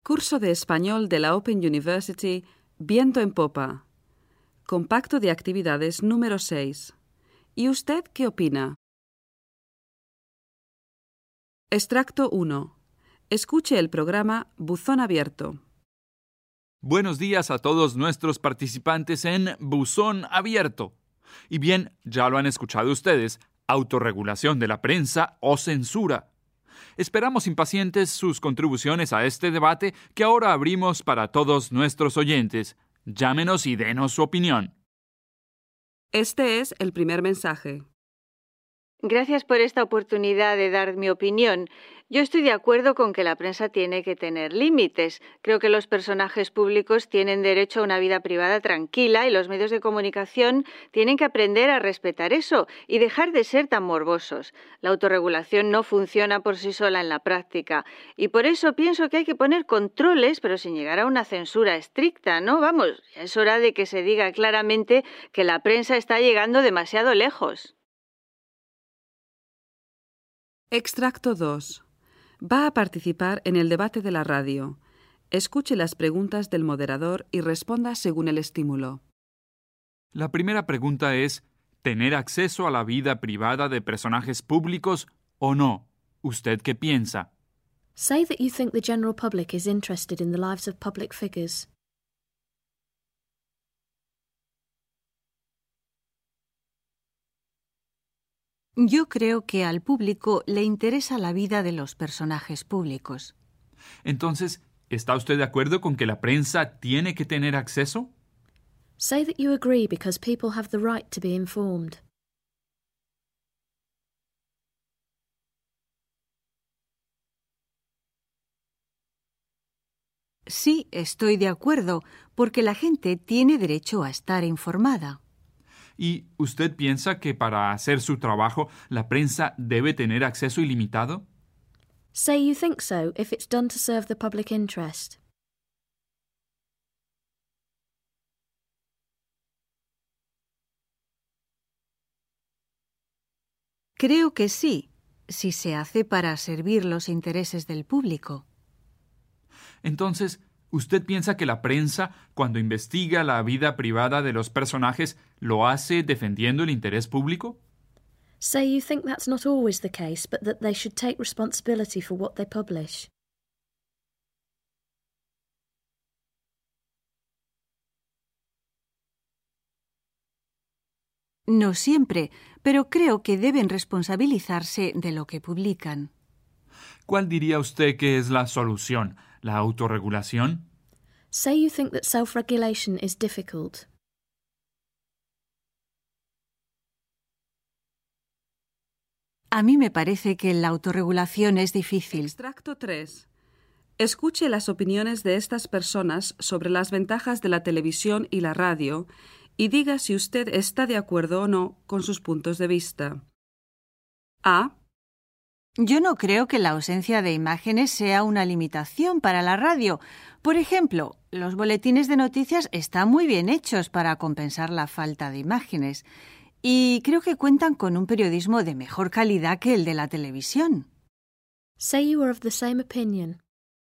Curso de Español de la Open University, Viento en Popa. Compacto de actividades número 6. ¿Y usted qué opina? Extracto 1. Escuche el programa Buzón Abierto. Buenos días a todos nuestros participantes en Buzón Abierto. Y bien, ya lo han escuchado ustedes, autorregulación de la prensa o censura. Esperamos impacientes sus contribuciones a este debate que ahora abrimos para todos nuestros oyentes. Llámenos y denos su opinión. Este es el primer mensaje. Gracias por esta oportunidad de dar mi opinión. Yo estoy de acuerdo con que la prensa tiene que tener límites. Creo que los personajes públicos tienen derecho a una vida privada tranquila y los medios de comunicación tienen que aprender a respetar eso y dejar de ser tan morbosos. La autorregulación no funciona por sí sola en la práctica y por eso pienso que hay que poner controles, pero sin llegar a una censura estricta, ¿no? Vamos, ya es hora de que se diga claramente que la prensa está llegando demasiado lejos. Extracto 2. Va a participar en el debate de la radio. Escuche las preguntas del moderador y responda según el estímulo. La primera pregunta es, ¿tener acceso a la vida privada de personajes públicos o no? ¿Usted qué piensa? Say that you think the general public is interested in the lives of public figures. Yo creo que al público le interesa la vida de los personajes públicos. Entonces, ¿está usted de acuerdo con que la prensa tiene que tener acceso? Say that you agree because people have the right to be informed. Sí, estoy de acuerdo, porque la gente tiene derecho a estar informada. ¿Y usted piensa que para hacer su trabajo la prensa debe tener acceso ilimitado? Say you think so if it's done to serve the public interest. Creo que sí, si se hace para servir los intereses del público. Entonces, ¿usted piensa que la prensa, cuando investiga la vida privada de los personajes, lo hace defendiendo el interés público? Say you think that's not always the case, but that they should take responsibility for what they publish. No siempre, pero creo que deben responsabilizarse de lo que publican. ¿Cuál diría usted que es la solución? ¿La autorregulación? Say you think that self-regulation is difficult. A mí me parece que la autorregulación es difícil. Extracto 3. Escuche las opiniones de estas personas sobre las ventajas de la televisión y la radio y diga si usted está de acuerdo o no con sus puntos de vista. A. Yo no creo que la ausencia de imágenes sea una limitación para la radio. Por ejemplo, los boletines de noticias están muy bien hechos para compensar la falta de imágenes. Y creo que cuentan con un periodismo de mejor calidad que el de la televisión. Say you are of the same opinion.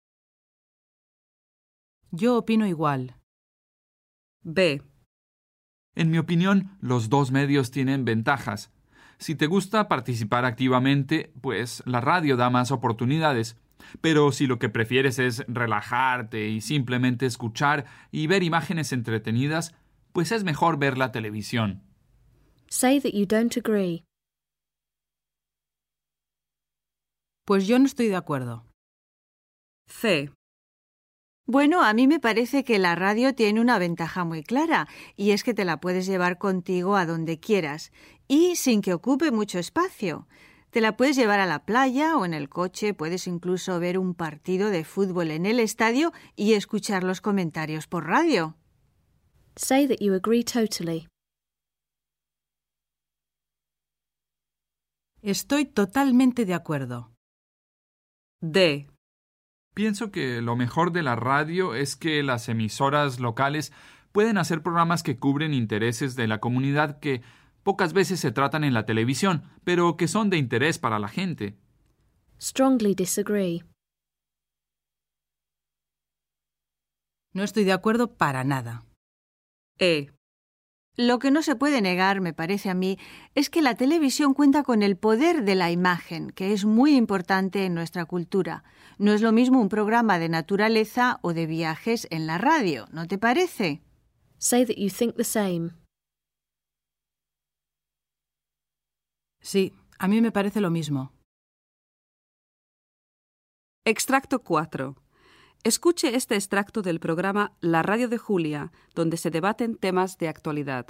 Yo opino igual. B. En mi opinión, los dos medios tienen ventajas. Si te gusta participar activamente, pues la radio da más oportunidades. Pero si lo que prefieres es relajarte y simplemente escuchar y ver imágenes entretenidas, pues es mejor ver la televisión. Say that you don't agree. Pues yo no estoy de acuerdo. C. Bueno, a mí me parece que la radio tiene una ventaja muy clara, y es que te la puedes llevar contigo a donde quieras, y sin que ocupe mucho espacio. Te la puedes llevar a la playa o en el coche, puedes incluso ver un partido de fútbol en el estadio y escuchar los comentarios por radio. Say that you agree totally. Estoy totalmente de acuerdo. D. Pienso que lo mejor de la radio es que las emisoras locales pueden hacer programas que cubren intereses de la comunidad que pocas veces se tratan en la televisión, pero que son de interés para la gente. Strongly disagree. No estoy de acuerdo para nada. E. Lo que no se puede negar, me parece a mí, es que la televisión cuenta con el poder de la imagen, que es muy importante en nuestra cultura. No es lo mismo un programa de naturaleza o de viajes en la radio, ¿no te parece? Say that you think the same. Sí, a mí me parece lo mismo. Extracto 4. Escuche este extracto del programa La Radio de Julia, donde se debaten temas de actualidad.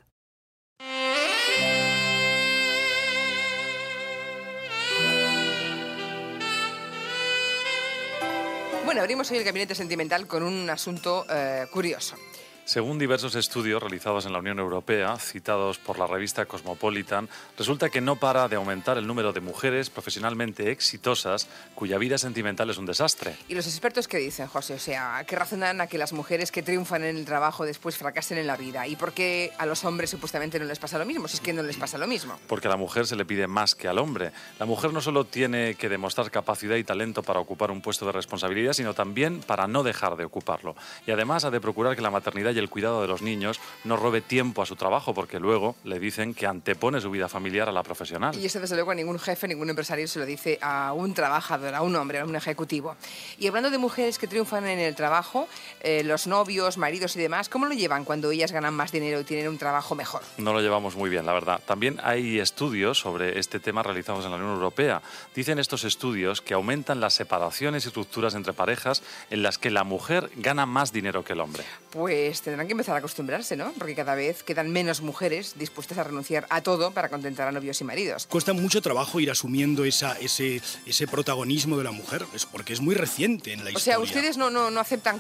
Bueno, abrimos hoy el Gabinete Sentimental con un asunto curioso. Según diversos estudios realizados en la Unión Europea, citados por la revista Cosmopolitan, resulta que no para de aumentar el número de mujeres profesionalmente exitosas cuya vida sentimental es un desastre. ¿Y los expertos qué dicen, José? O sea, ¿qué razonan a que las mujeres que triunfan en el trabajo después fracasen en la vida? ¿Y por qué a los hombres supuestamente no les pasa lo mismo? Si es que no les pasa lo mismo. Porque a la mujer se le pide más que al hombre. La mujer no solo tiene que demostrar capacidad y talento para ocupar un puesto de responsabilidad, sino también para no dejar de ocuparlo. Y además ha de procurar que la maternidad y el cuidado de los niños no robe tiempo a su trabajo, porque luego le dicen que antepone su vida familiar a la profesional. Y eso desde luego a ningún jefe, ningún empresario se lo dice a un trabajador, a un hombre, a un ejecutivo. Y hablando de mujeres que triunfan en el trabajo, los novios, maridos y demás, ¿cómo lo llevan cuando ellas ganan más dinero y tienen un trabajo mejor? No lo llevamos muy bien, la verdad. También hay estudios sobre este tema realizados en la Unión Europea. Dicen estos estudios que aumentan las separaciones y rupturas entre parejas en las que la mujer gana más dinero que el hombre. Pues tendrán que empezar a acostumbrarse, ¿no? Porque cada vez quedan menos mujeres dispuestas a renunciar a todo para contentar a novios y maridos. Cuesta mucho trabajo ir asumiendo ese protagonismo de la mujer, porque es muy reciente en la historia. O sea, ustedes no aceptan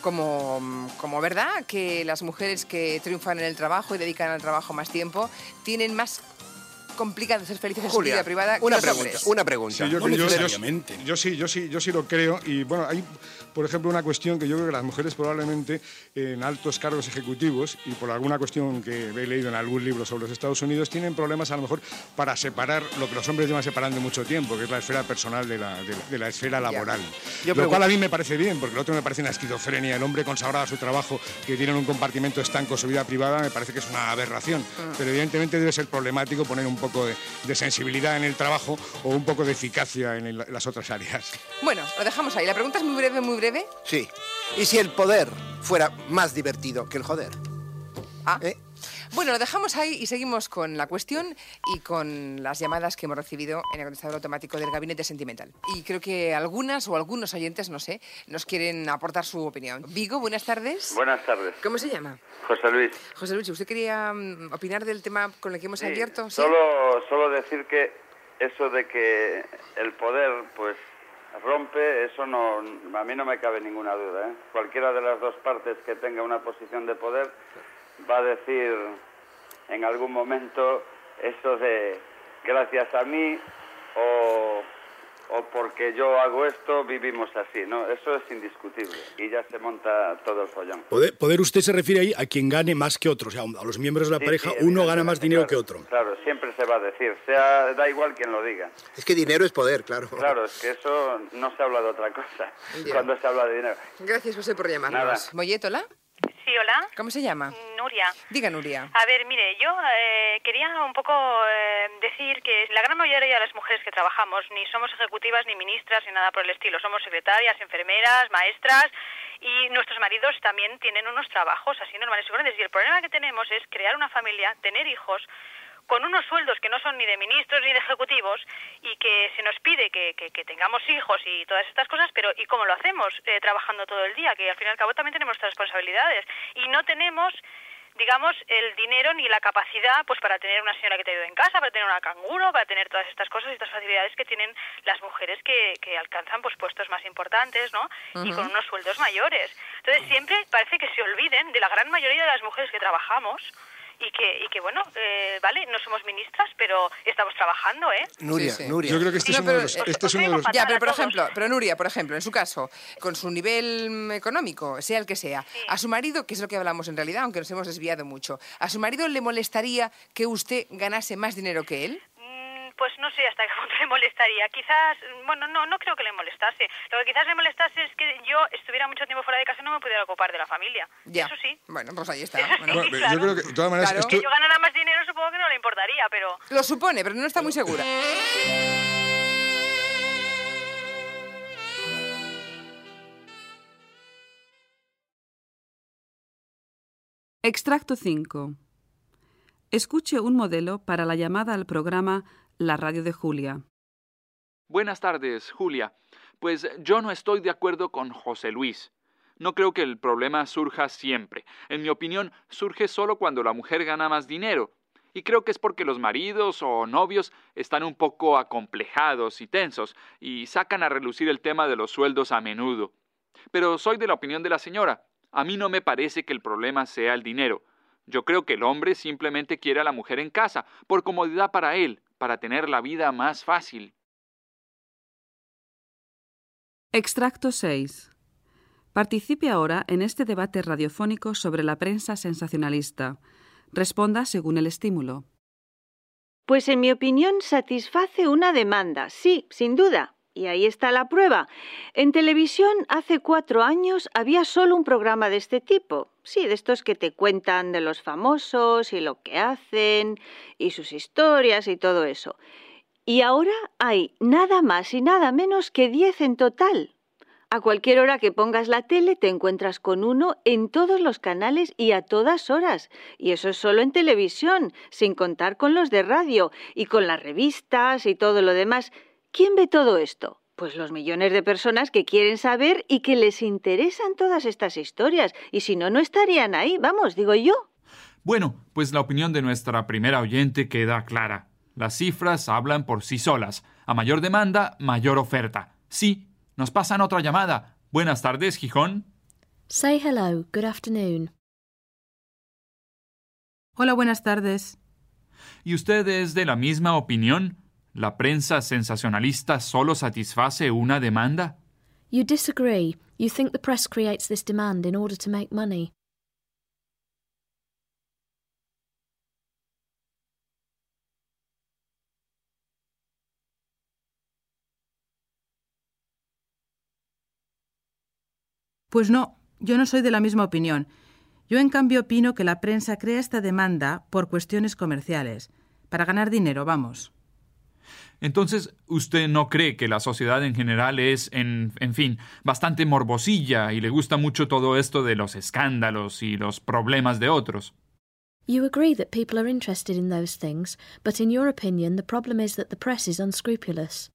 como verdad que las mujeres que triunfan en el trabajo y dedican al trabajo más tiempo tienen más complicado ser felices en su vida privada que los hombres. Una pregunta. Sí, necesariamente. Yo sí lo creo. Y bueno, hay, por ejemplo, una cuestión que yo creo que las mujeres probablemente en altos cargos ejecutivos, y por alguna cuestión que he leído en algún libro sobre los Estados Unidos, tienen problemas a lo mejor para separar lo que los hombres llevan separando mucho tiempo, que es la esfera personal de la esfera laboral. Lo cual a mí me parece bien, porque lo otro me parece una esquizofrenia. El hombre consagrado a su trabajo, que tiene un compartimento estanco en su vida privada, me parece que es una aberración. Pero evidentemente debe ser problemático poner un poco de sensibilidad en el trabajo o un poco de eficacia en las otras áreas. Bueno, lo dejamos ahí. La pregunta es muy breve, muy breve. Sí. ¿Y si el poder fuera más divertido que el joder? Bueno, lo dejamos ahí y seguimos con la cuestión y con las llamadas que hemos recibido en el contestador automático del Gabinete Sentimental. Y creo que algunas o algunos oyentes, no sé, nos quieren aportar su opinión. Vigo, buenas tardes. Buenas tardes. ¿Cómo se llama? José Luis. José Luis, ¿usted quería opinar del tema con el que hemos abierto? ¿Sí? Solo decir que eso de que el poder, pues, rompe, eso no, a mí no me cabe ninguna duda, ¿eh? Cualquiera de las dos partes que tenga una posición de poder va a decir en algún momento eso de gracias a mí o porque yo hago esto vivimos así, ¿no? Eso es indiscutible y ya se monta todo el follón. Poder usted se refiere ahí a quien gane más que otro, o sea, a los miembros de la pareja, uno gana más dinero que otro. Claro, siempre se va a decir, da igual quien lo diga. Es que dinero es poder, claro. Claro, es que eso no se habla de otra cosa cuando se habla de dinero. Gracias, José, por llamarnos. Nada. Molletola. Sí, hola. ¿Cómo se llama? Nuria. Diga, Nuria. A ver, mire, yo quería un poco decir que la gran mayoría de las mujeres que trabajamos ni somos ejecutivas, ni ministras, ni nada por el estilo. Somos secretarias, enfermeras, maestras y nuestros maridos también tienen unos trabajos así normales y corrientes. Y el problema que tenemos es crear una familia, tener hijos con unos sueldos que no son ni de ministros ni de ejecutivos y que se nos pide que tengamos hijos y todas estas cosas, pero ¿y cómo lo hacemos? Trabajando todo el día, que al fin y al cabo también tenemos nuestras responsabilidades y no tenemos, digamos, el dinero ni la capacidad pues para tener una señora que te ayude en casa, para tener una canguro, para tener todas estas cosas y estas facilidades que tienen las mujeres que alcanzan pues puestos más importantes, ¿no? Y con unos sueldos mayores. Entonces siempre parece que se olviden de la gran mayoría de las mujeres que trabajamos y que bueno, vale, no somos ministras, pero estamos trabajando, ¿eh? Nuria, Sí. Nuria. Yo creo que este es uno de los... Ya, pero Nuria, por ejemplo, en su caso, con su nivel económico, sea el que sea, Sí. a su marido, que es lo que hablamos en realidad, aunque nos hemos desviado mucho, ¿a su marido le molestaría que usted ganase más dinero que él? pues no sé hasta qué punto le molestaría. Quizás, bueno, no creo que le molestase. Lo que quizás le molestase es que yo estuviera mucho tiempo fuera de casa y no me pudiera ocupar de la familia. Ya. Eso sí. Bueno, pues ahí está. Bueno, claro. yo creo que, de todas maneras, Claro. esto... Que yo ganara más dinero supongo que no le importaría, pero... Lo supone, pero no está muy segura. Extracto 5. Escuche un modelo para la llamada al programa La Radio de Julia. Buenas tardes, Julia. Pues yo no estoy de acuerdo con José Luis. No creo que el problema surja siempre. En mi opinión, surge solo cuando la mujer gana más dinero. Y creo que es porque los maridos o novios están un poco acomplejados y tensos y sacan a relucir el tema de los sueldos a menudo. Pero soy de la opinión de la señora. A mí no me parece que el problema sea el dinero. Yo creo que el hombre simplemente quiere a la mujer en casa, por comodidad para él, para tener la vida más fácil. Extracto 6. Participe ahora en este debate radiofónico sobre la prensa sensacionalista. Responda según el estímulo. Pues en mi opinión satisface una demanda, sí, sin duda. Y ahí está la prueba. En televisión hace 4 años había solo un programa de este tipo. Sí, de estos que te cuentan de los famosos y lo que hacen y sus historias y todo eso. Y ahora hay nada más y nada menos que 10 en total. A cualquier hora que pongas la tele te encuentras con uno en todos los canales y a todas horas. Y eso es solo en televisión, sin contar con los de radio y con las revistas y todo lo demás. ¿Quién ve todo esto? Pues los millones de personas que quieren saber y que les interesan todas estas historias. Y si no, no estarían ahí, vamos, digo yo. Bueno, pues la opinión de nuestra primera oyente queda clara. Las cifras hablan por sí solas. A mayor demanda, mayor oferta. Sí, nos pasan otra llamada. Buenas tardes, Gijón. Say hello. Good afternoon. Hola, buenas tardes. ¿Y usted es de la misma opinión? ¿La prensa sensacionalista solo satisface una demanda? You disagree. You think the press creates this demand in order to make money. Pues no, yo no soy de la misma opinión. Yo, en cambio, opino que la prensa crea esta demanda por cuestiones comerciales, para ganar dinero, vamos. Entonces, ¿usted no cree que la sociedad en general es, en fin, bastante morbosilla y le gusta mucho todo esto de los escándalos y los problemas de otros? You agree that people are interested in those things, but in your opinion the problem is that the press is unscrupulous.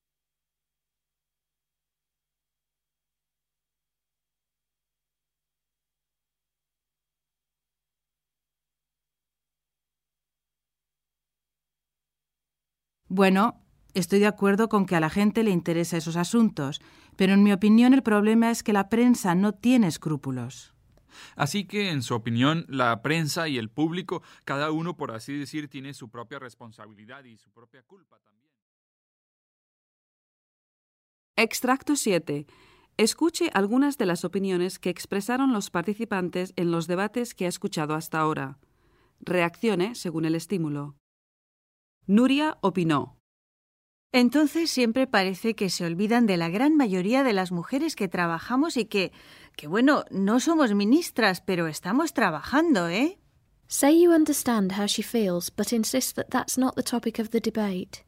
Bueno, estoy de acuerdo con que a la gente le interesa esos asuntos, pero en mi opinión el problema es que la prensa no tiene escrúpulos. Así que, en su opinión, la prensa y el público, cada uno, por así decir, tiene su propia responsabilidad y su propia culpa también. Extracto 7. Escuche algunas de las opiniones que expresaron los participantes en los debates que ha escuchado hasta ahora. Reaccione según el estímulo. Nuria opinó. Entonces siempre parece que se olvidan de la gran mayoría de las mujeres que trabajamos y que bueno, no somos ministras, pero estamos trabajando, ¿eh? Say you understand how she feels, but insist that that's not the topic of the debate.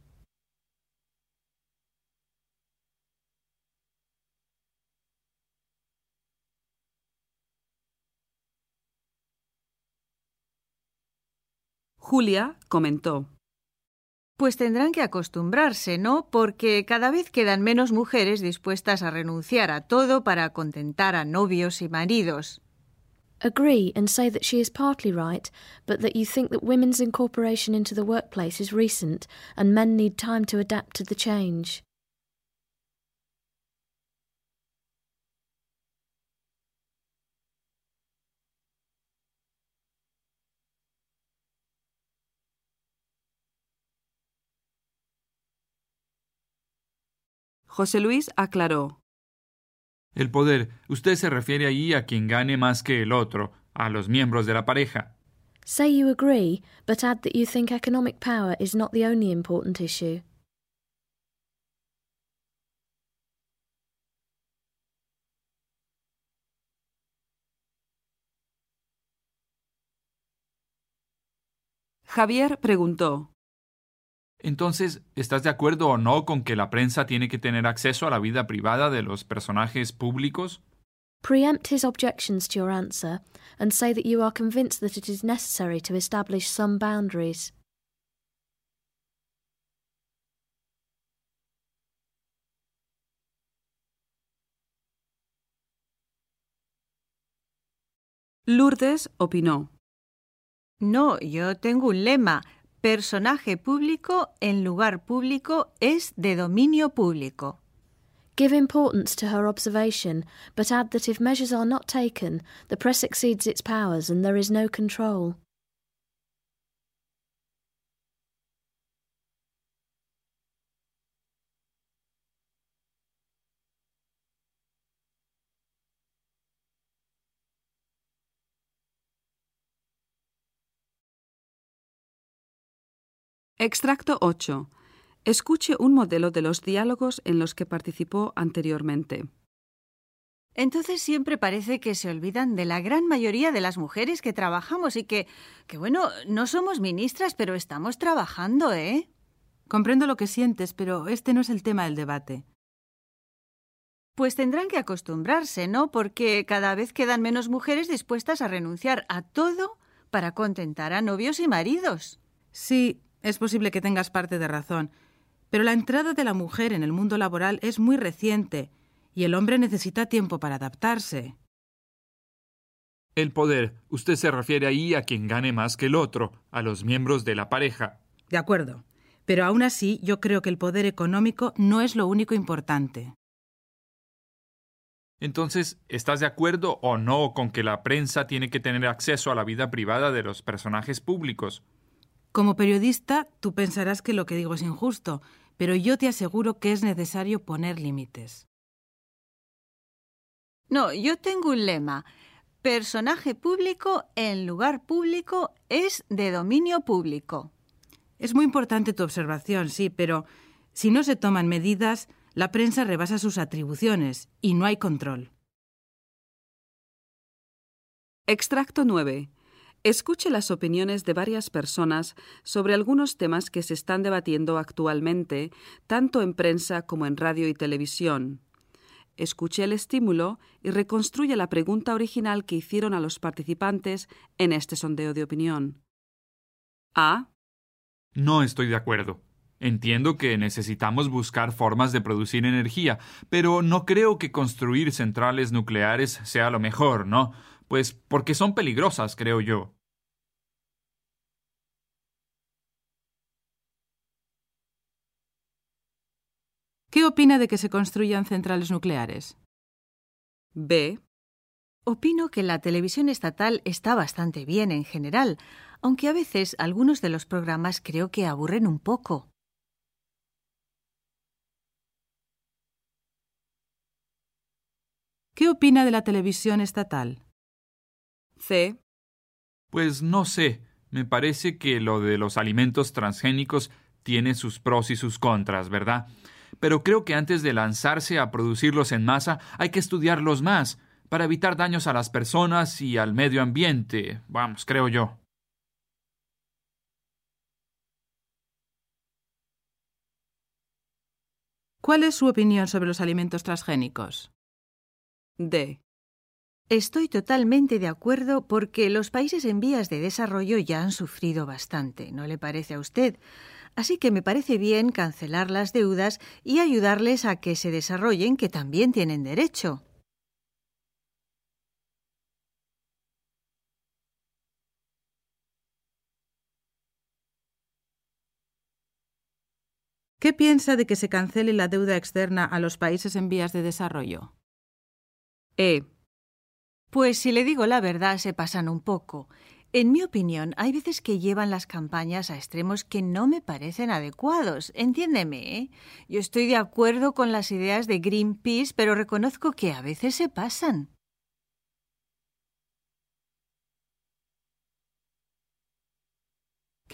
Julia comentó. Pues tendrán que acostumbrarse, ¿no? Porque cada vez quedan menos mujeres dispuestas a renunciar a todo para contentar a novios y maridos. Agree and say that she is partly right, but that you think that women's incorporation into the workplace is recent and men need time to adapt to the change. José Luis aclaró. El poder, usted se refiere ahí a quien gane más que el otro, a los miembros de la pareja. Say you agree, but add that you think economic power is not the only important issue. Javier preguntó: Entonces, ¿estás de acuerdo o no con que la prensa tiene que tener acceso a la vida privada de los personajes públicos? Preempt his objections to your answer and say that you are convinced that it is necessary to establish some boundaries. Lourdes opinó: No, yo tengo un lema. Personaje público en lugar público es de dominio público. Give importance to her observation, but add that if measures are not taken, the press exceeds its powers and there is no control. Extracto 8. Escuche un modelo de los diálogos en los que participó anteriormente. Entonces siempre parece que se olvidan de la gran mayoría de las mujeres que trabajamos y que bueno, no somos ministras, pero estamos trabajando, ¿eh? Comprendo lo que sientes, pero este no es el tema del debate. Pues tendrán que acostumbrarse, ¿no? Porque cada vez quedan menos mujeres dispuestas a renunciar a todo para contentar a novios y maridos. Sí, es posible que tengas parte de razón, pero la entrada de la mujer en el mundo laboral es muy reciente y el hombre necesita tiempo para adaptarse. El poder. Usted se refiere ahí a quien gane más que el otro, a los miembros de la pareja. De acuerdo, pero aún así yo creo que el poder económico no es lo único importante. Entonces, ¿estás de acuerdo o no con que la prensa tiene que tener acceso a la vida privada de los personajes públicos? Como periodista, tú pensarás que lo que digo es injusto, pero yo te aseguro que es necesario poner límites. No, yo tengo un lema. Personaje público en lugar público es de dominio público. Es muy importante tu observación, sí, pero si no se toman medidas, la prensa rebasa sus atribuciones y no hay control. Extracto 9. Escuche las opiniones de varias personas sobre algunos temas que se están debatiendo actualmente, tanto en prensa como en radio y televisión. Escuche el estímulo y reconstruya la pregunta original que hicieron a los participantes en este sondeo de opinión. A. No estoy de acuerdo. Entiendo que necesitamos buscar formas de producir energía, pero no creo que construir centrales nucleares sea lo mejor, ¿no? Pues porque son peligrosas, creo yo. ¿Qué opina de que se construyan centrales nucleares? B. Opino que la televisión estatal está bastante bien en general, aunque a veces algunos de los programas creo que aburren un poco. ¿Qué opina de la televisión estatal? C. Pues no sé, me parece que lo de los alimentos transgénicos tiene sus pros y sus contras, ¿verdad? Pero creo que antes de lanzarse a producirlos en masa hay que estudiarlos más, para evitar daños a las personas y al medio ambiente, vamos, creo yo. ¿Cuál es su opinión sobre los alimentos transgénicos? D. Estoy totalmente de acuerdo porque los países en vías de desarrollo ya han sufrido bastante, ¿no le parece a usted? Así que me parece bien cancelar las deudas y ayudarles a que se desarrollen, que también tienen derecho. ¿Qué piensa de que se cancele la deuda externa a los países en vías de desarrollo? E. Pues si le digo la verdad, se pasan un poco. En mi opinión, hay veces que llevan las campañas a extremos que no me parecen adecuados. Entiéndeme, ¿eh? Yo estoy de acuerdo con las ideas de Greenpeace, pero reconozco que a veces se pasan.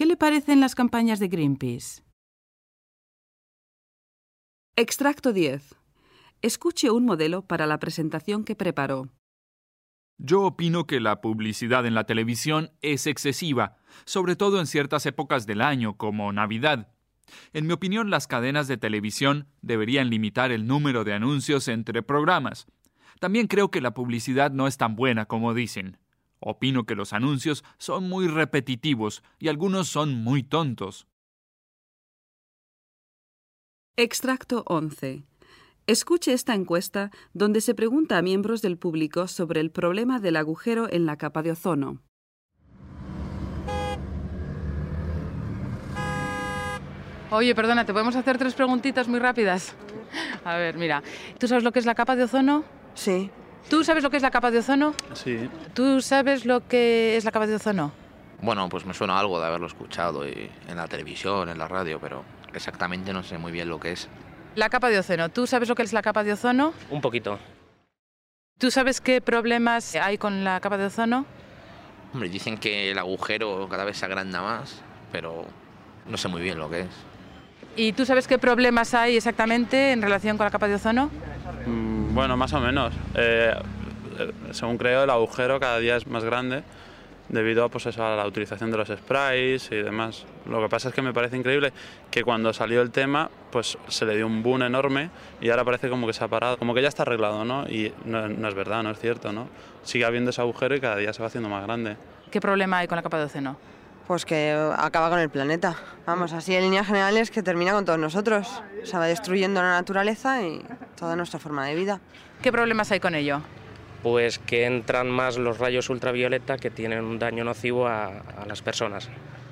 ¿Qué le parecen las campañas de Greenpeace? Extracto 10. Escuche un modelo para la presentación que preparó. Yo opino que la publicidad en la televisión es excesiva, sobre todo en ciertas épocas del año, como Navidad. En mi opinión, las cadenas de televisión deberían limitar el número de anuncios entre programas. También creo que la publicidad no es tan buena como dicen. Opino que los anuncios son muy repetitivos y algunos son muy tontos. Extracto 11. Escuche esta encuesta donde se pregunta a miembros del público sobre el problema del agujero en la capa de ozono. Oye, perdona, ¿te podemos hacer 3 preguntitas muy rápidas? A ver, mira, ¿tú sabes lo que es la capa de ozono? Sí. ¿Tú sabes lo que es la capa de ozono? Sí. ¿Tú sabes lo que es la capa de ozono? Bueno, pues me suena algo de haberlo escuchado en la televisión, en la radio, pero exactamente no sé muy bien lo que es. La capa de ozono. ¿Tú sabes lo que es la capa de ozono? Un poquito. ¿Tú sabes qué problemas hay con la capa de ozono? Hombre, dicen que el agujero cada vez se agranda más, pero no sé muy bien lo que es. ¿Y tú sabes qué problemas hay exactamente en relación con la capa de ozono? Bueno, más o menos. Según creo, el agujero cada día es más grande debido pues eso, a la utilización de los sprays y demás. Lo que pasa es que me parece increíble que cuando salió el tema pues se le dio un boom enorme y ahora parece como que se ha parado, como que ya está arreglado, ¿no? Y no es verdad, no es cierto, ¿no? Sigue habiendo ese agujero y cada día se va haciendo más grande. ¿Qué problema hay con la capa de ozono? Pues que acaba con el planeta. Vamos, así en líneas generales que termina con todos nosotros. Se va destruyendo la naturaleza y toda nuestra forma de vida. ¿Qué problemas hay con ello? Pues que entran más los rayos ultravioleta que tienen un daño nocivo a las personas.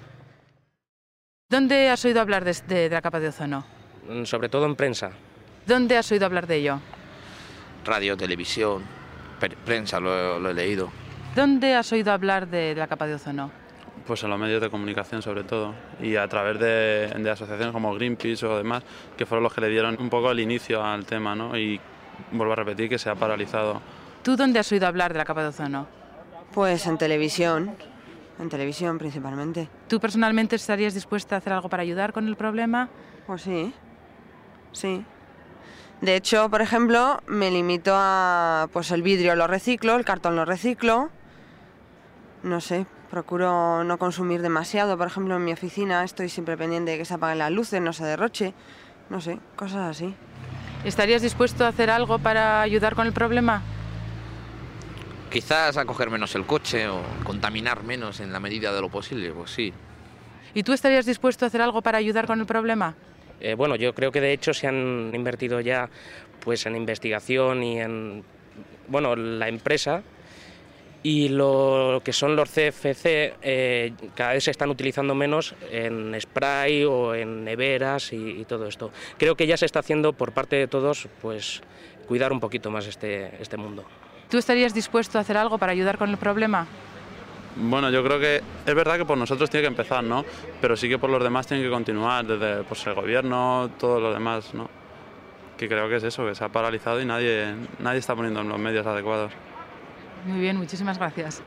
¿Dónde has oído hablar de la capa de ozono? Sobre todo en prensa. ¿Dónde has oído hablar de ello? Radio, televisión, prensa, lo he leído. ¿Dónde has oído hablar de la capa de ozono? Pues en los medios de comunicación sobre todo y a través de asociaciones como Greenpeace o demás, que fueron los que le dieron un poco el inicio al tema, ¿no? Y vuelvo a repetir que se ha paralizado. ¿Tú dónde has oído hablar de la capa de ozono? Pues en televisión principalmente. ¿Tú personalmente estarías dispuesta a hacer algo para ayudar con el problema? Pues sí. De hecho, por ejemplo, me limito a, pues el vidrio lo reciclo, el cartón lo reciclo, no sé. Procuro no consumir demasiado. Por ejemplo, en mi oficina estoy siempre pendiente de que se apaguen las luces, no se derroche. No sé, cosas así. ¿Estarías dispuesto a hacer algo para ayudar con el problema? Quizás a coger menos el coche o contaminar menos en la medida de lo posible, pues sí. ¿Y tú estarías dispuesto a hacer algo para ayudar con el problema? Bueno, yo creo que de hecho se han invertido ya pues en investigación y en la empresa. Y lo que son los CFC cada vez se están utilizando menos en spray o en neveras y todo esto. Creo que ya se está haciendo por parte de todos pues cuidar un poquito más este mundo. ¿Tú estarías dispuesto a hacer algo para ayudar con el problema? Bueno, yo creo que es verdad que por nosotros tiene que empezar, ¿no? Pero sí que por los demás tiene que continuar, desde pues, el gobierno, todo lo demás, ¿no? Que creo que es eso, que se ha paralizado y nadie está poniendo los medios adecuados. Muy bien, muchísimas gracias.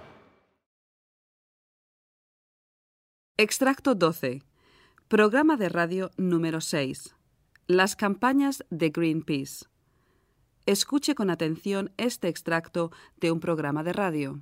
Extracto 12. Programa de radio número 6. Las campañas de Greenpeace. Escuche con atención este extracto de un programa de radio.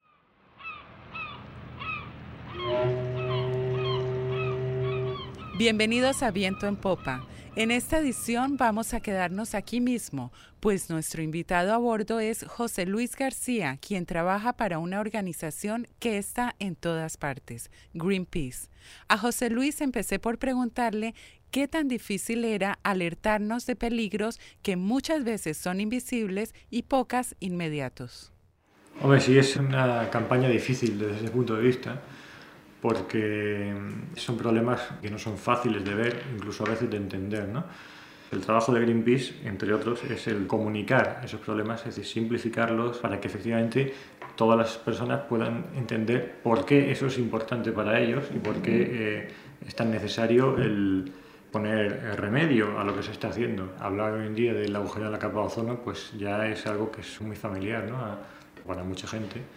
Bienvenidos a Viento en Popa. En esta edición vamos a quedarnos aquí mismo, pues nuestro invitado a bordo es José Luis García, quien trabaja para una organización que está en todas partes, Greenpeace. A José Luis empecé por preguntarle qué tan difícil era alertarnos de peligros que muchas veces son invisibles y pocas inmediatos. Hombre, sí es una campaña difícil desde ese punto de vista, porque son problemas que no son fáciles de ver, incluso a veces de entender, ¿no? El trabajo de Greenpeace, entre otros, es el comunicar esos problemas, es decir, simplificarlos para que efectivamente todas las personas puedan entender por qué eso es importante para ellos y por qué es tan necesario el poner remedio a lo que se está haciendo. Hablar hoy en día del agujero en la capa de ozono pues ya es algo que es muy familiar, ¿no? Para mucha gente.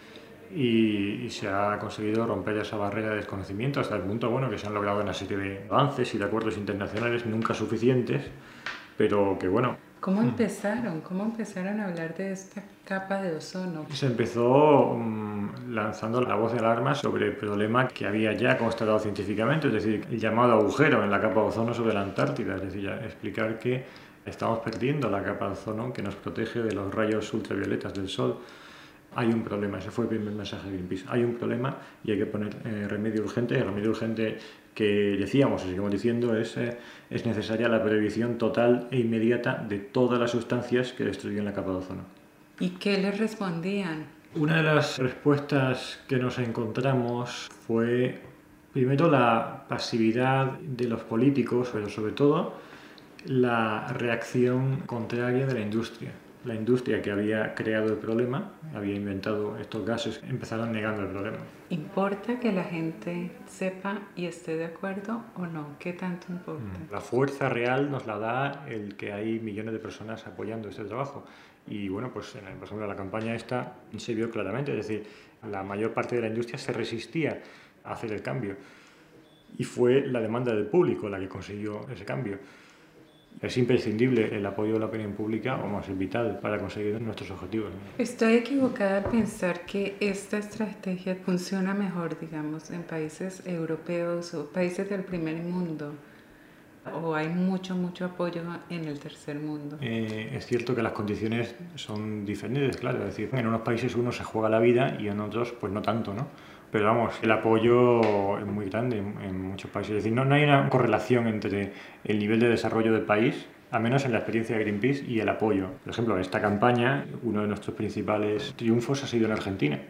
y se ha conseguido romper esa barrera de desconocimiento hasta el punto que se han logrado una serie de avances y de acuerdos internacionales nunca suficientes, pero que ¿Cómo empezaron a hablar de esta capa de ozono? Se empezó lanzando la voz de alarma sobre el problema que había ya constatado científicamente, es decir, el llamado agujero en la capa de ozono sobre la Antártida, es decir, explicar que estamos perdiendo la capa de ozono que nos protege de los rayos ultravioletas del sol. Hay un problema, ese fue el primer mensaje de Greenpeace. Hay un problema y hay que poner remedio urgente. El remedio urgente que decíamos y seguimos diciendo es necesaria la prohibición total e inmediata de todas las sustancias que destruyen la capa de ozono. ¿Y qué les respondían? Una de las respuestas que nos encontramos fue, primero, la pasividad de los políticos, pero sobre todo la reacción contraria de la industria. La industria que había creado el problema, había inventado estos gases, empezaron negando el problema. ¿Importa que la gente sepa y esté de acuerdo o no? ¿Qué tanto importa? La fuerza real nos la da el que hay millones de personas apoyando este trabajo. Y pues por ejemplo, la campaña esta se vio claramente, es decir, la mayor parte de la industria se resistía a hacer el cambio. Y fue la demanda del público la que consiguió ese cambio. Es imprescindible el apoyo de la opinión pública, es vital para conseguir nuestros objetivos. ¿Estoy equivocada al pensar que esta estrategia funciona mejor, digamos, en países europeos o países del primer mundo? ¿O hay mucho apoyo en el tercer mundo? Es cierto que las condiciones son diferentes, claro. Es decir, en unos países uno se juega la vida y en otros pues no tanto, ¿no? Pero el apoyo es muy grande en muchos países. Es decir, no hay una correlación entre el nivel de desarrollo del país, al menos en la experiencia de Greenpeace, y el apoyo. Por ejemplo, en esta campaña, uno de nuestros principales triunfos ha sido en Argentina,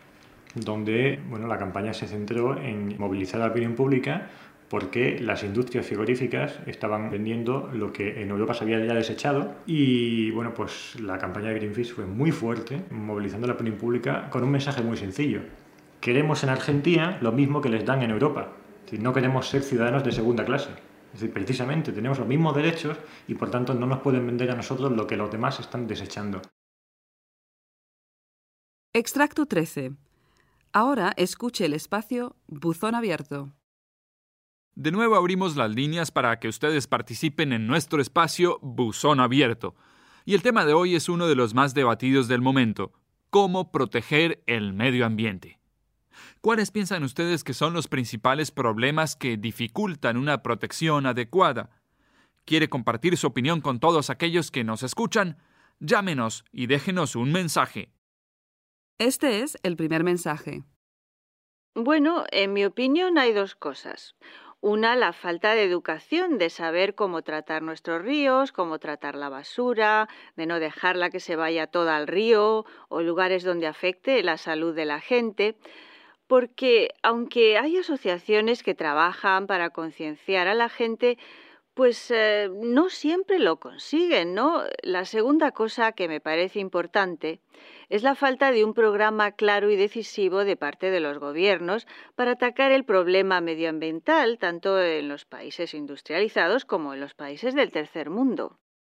donde la campaña se centró en movilizar a la opinión pública porque las industrias frigoríficas estaban vendiendo lo que en Europa se había ya desechado y pues la campaña de Greenpeace fue muy fuerte, movilizando a la opinión pública con un mensaje muy sencillo. Queremos en Argentina lo mismo que les dan en Europa. Es decir, no queremos ser ciudadanos de segunda clase. Es decir, precisamente tenemos los mismos derechos y por tanto no nos pueden vender a nosotros lo que los demás están desechando. Extracto 13. Ahora escuche el espacio Buzón Abierto. De nuevo abrimos las líneas para que ustedes participen en nuestro espacio Buzón Abierto. Y el tema de hoy es uno de los más debatidos del momento: ¿cómo proteger el medio ambiente? ¿Cuáles piensan ustedes que son los principales problemas que dificultan una protección adecuada? ¿Quiere compartir su opinión con todos aquellos que nos escuchan? Llámenos y déjenos un mensaje. Este es el primer mensaje. Bueno, en mi opinión hay dos cosas. Una, la falta de educación, de saber cómo tratar nuestros ríos, cómo tratar la basura, de no dejarla que se vaya toda al río o lugares donde afecte la salud de la gente. Porque aunque hay asociaciones que trabajan para concienciar a la gente, pues no siempre lo consiguen, ¿no? La segunda cosa que me parece importante es la falta de un programa claro y decisivo de parte de los gobiernos para atacar el problema medioambiental, tanto en los países industrializados como en los países del tercer mundo.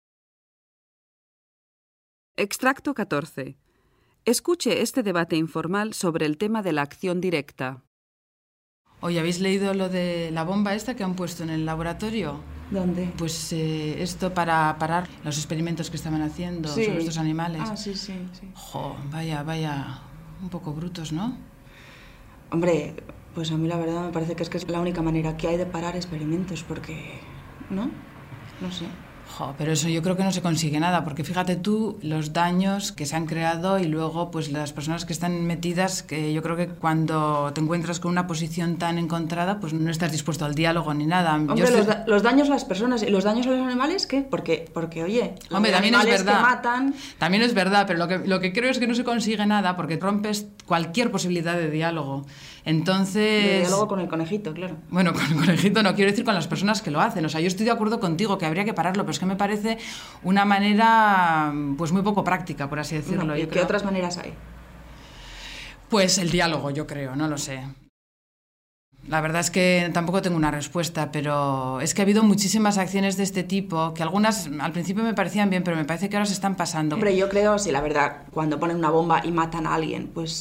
Extracto 14. Escuche este debate informal sobre el tema de la acción directa. Oye, ¿habéis leído lo de la bomba esta que han puesto en el laboratorio? ¿Dónde? Pues esto para parar los experimentos que estaban haciendo sobre estos animales. Ah, sí. Jo, vaya, un poco brutos, ¿no? Hombre, pues a mí la verdad me parece que es la única manera que hay de parar experimentos, porque... ¿no? No sé. Jo, pero eso yo creo que no se consigue nada, porque fíjate tú los daños que se han creado y luego pues las personas que están metidas, que yo creo que cuando te encuentras con una posición tan encontrada, pues no estás dispuesto al diálogo ni nada. Hombre, los daños a las personas y los daños a los animales, ¿qué? Porque oye, los hombre, también animales es verdad, que matan... También es verdad, pero lo que creo es que no se consigue nada porque rompes cualquier posibilidad de diálogo. Entonces... De diálogo con el conejito, claro. Bueno, con el conejito no, quiero decir con las personas que lo hacen. O sea, yo estoy de acuerdo contigo que habría que pararlo, pero es que me parece una manera pues muy poco práctica, por así decirlo. No, ¿y qué otras maneras hay? Pues el diálogo, yo creo, no lo sé. La verdad es que tampoco tengo una respuesta, pero es que ha habido muchísimas acciones de este tipo, que algunas al principio me parecían bien, pero me parece que ahora se están pasando. Hombre, yo creo, sí, la verdad, cuando ponen una bomba y matan a alguien, pues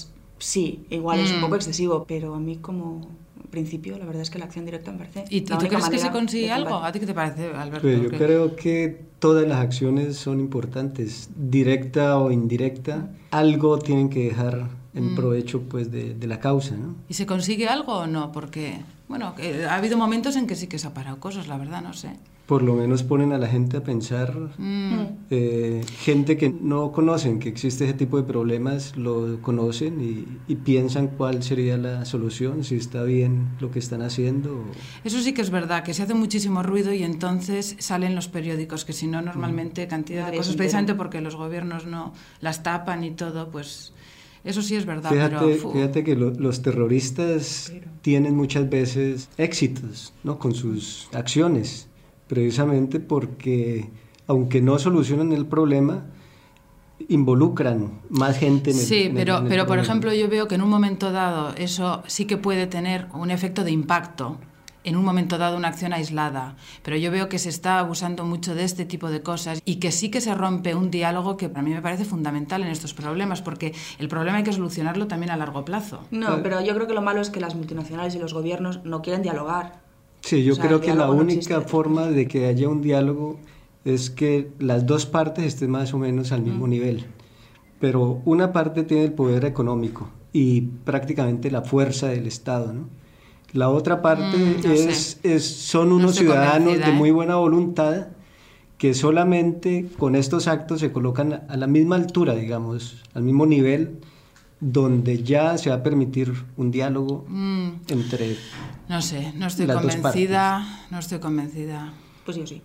sí, igual es un poco excesivo, pero a mí como principio la verdad es que la acción directa me parece... ¿Y tú crees que se consigue algo? ¿A ti qué te parece, Alberto? Pues yo creo que todas las acciones son importantes, directa o indirecta, algo tienen que dejar en provecho pues de la causa, ¿no? ¿Y se consigue algo o no? Porque, bueno, ha habido momentos en que sí que se ha parado cosas, la verdad, no sé. Por lo menos ponen a la gente a pensar, gente que no conocen que existe ese tipo de problemas, lo conocen y piensan cuál sería la solución, si está bien lo que están haciendo. Eso sí que es verdad, que se hace muchísimo ruido y entonces salen los periódicos, que si no normalmente cantidad de cosas, precisamente porque los gobiernos no las tapan y todo, pues eso sí es verdad. Fíjate que los terroristas tienen muchas veces éxitos, ¿no? Con sus acciones, precisamente porque, aunque no solucionan el problema, involucran más gente en el pero por problema. ejemplo, yo veo que en un momento dado eso sí que puede tener un efecto de impacto, en un momento dado una acción aislada, pero yo veo que se está abusando mucho de este tipo de cosas y que sí que se rompe un diálogo que para mí me parece fundamental en estos problemas, porque el problema hay que solucionarlo también a largo plazo. No, pero yo creo que lo malo es que las multinacionales y los gobiernos no quieren dialogar. Sí, yo creo que la única forma de que haya un diálogo es que las dos partes estén más o menos al mismo nivel. Pero una parte tiene el poder económico y prácticamente la fuerza del Estado, ¿no? La otra parte son unos ciudadanos de muy buena voluntad que solamente con estos actos se colocan a la misma altura, digamos, al mismo nivel, donde ya se va a permitir un diálogo entre no sé, no estoy convencida. Pues yo sí.